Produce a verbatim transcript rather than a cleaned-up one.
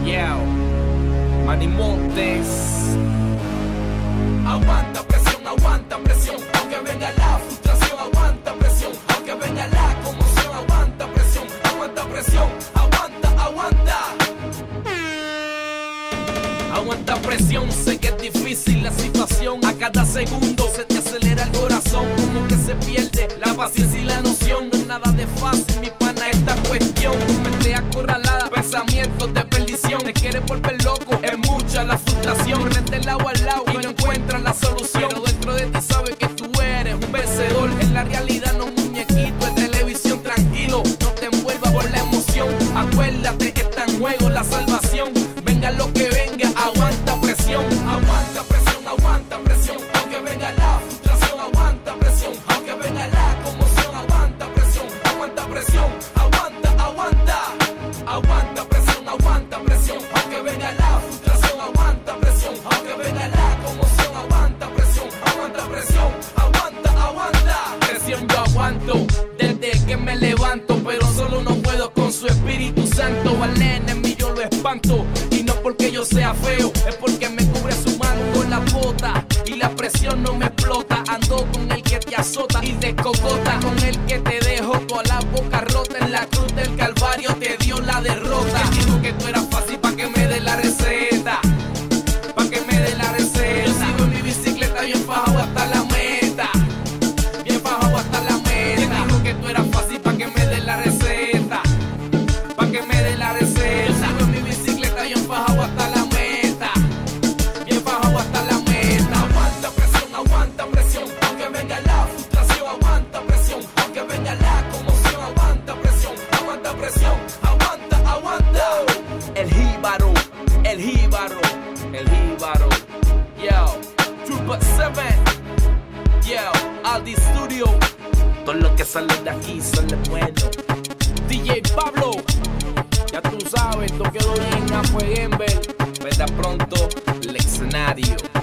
Yeah, Manny Montes. Aguanta presión, aguanta presión, aunque venga la frustración, aguanta presión, aunque venga la conmoción, aguanta presión, aguanta presión, aguanta, aguanta. Aguanta presión, sé que es difícil la situación. A cada segundo se te acelera el corazón, como que se pierde la paciencia y la noción. No es nada de fácil, mi pana, esta cuestión. Mente acorralada, pensamientos de perdición. Te quieres volver loco, es mucha la frustración. Ponerte el agua al lado y no encuentras la solución. Pero dentro de ti sabes que tú eres un vencedor. En la realidad no muñequito, es televisión. Tranquilo, no te envuelvas por la emoción. Acuérdate que está en juego la salvación. Venga lo que venga, aguanta presión. Aguanta presión, aguanta presión. Aunque venga la frustración, aguanta presión. Aunque venga la conmoción, aguanta presión. Aguanta presión, aguanta, aguanta. Aguanta presión, aguanta presión. Aunque venga la frustración, aguanta presión. Aunque venga la conmoción, aguanta presión. Aguanta presión, aguanta, aguanta. Presión yo aguanto desde que me levanto, pero solo no puedo con su Espíritu Santo. Al enemigo yo lo espanto, y no porque yo sea feo, es porque me cubre su mano con la bota y la presión no me explota. Ando con el que te azota y te cocota, con el que te dejo toda la boca rota. En la cruz del Calvario te dio la derrota. Te digo que tú eras fácil pa' que me dé la receta, pa' que me dé la receta. Yo sigo en mi bicicleta bien fajado hasta la meta, bien fajado hasta la meta. Te digo que tú eras fácil pa' que me dé la receta, pa' que me dé la receta. Yo sigo en mi bicicleta bien fajado hasta la meta, bien fajado hasta la meta. Aguanta presión, aguanta presión, aunque venga la frustración, aguanta presión, aunque venga la conmoción, aguanta presión, aguanta presión, aguanta, aguanta. El jíbaro, el jíbaro, el jíbaro. Yo, Trooper siete, yo, Aldi Studio. Todo lo que sale de aquí sale bueno. D J Pablo, ya tú sabes, todo quedó bien, Afuegember. Verá pronto el escenario.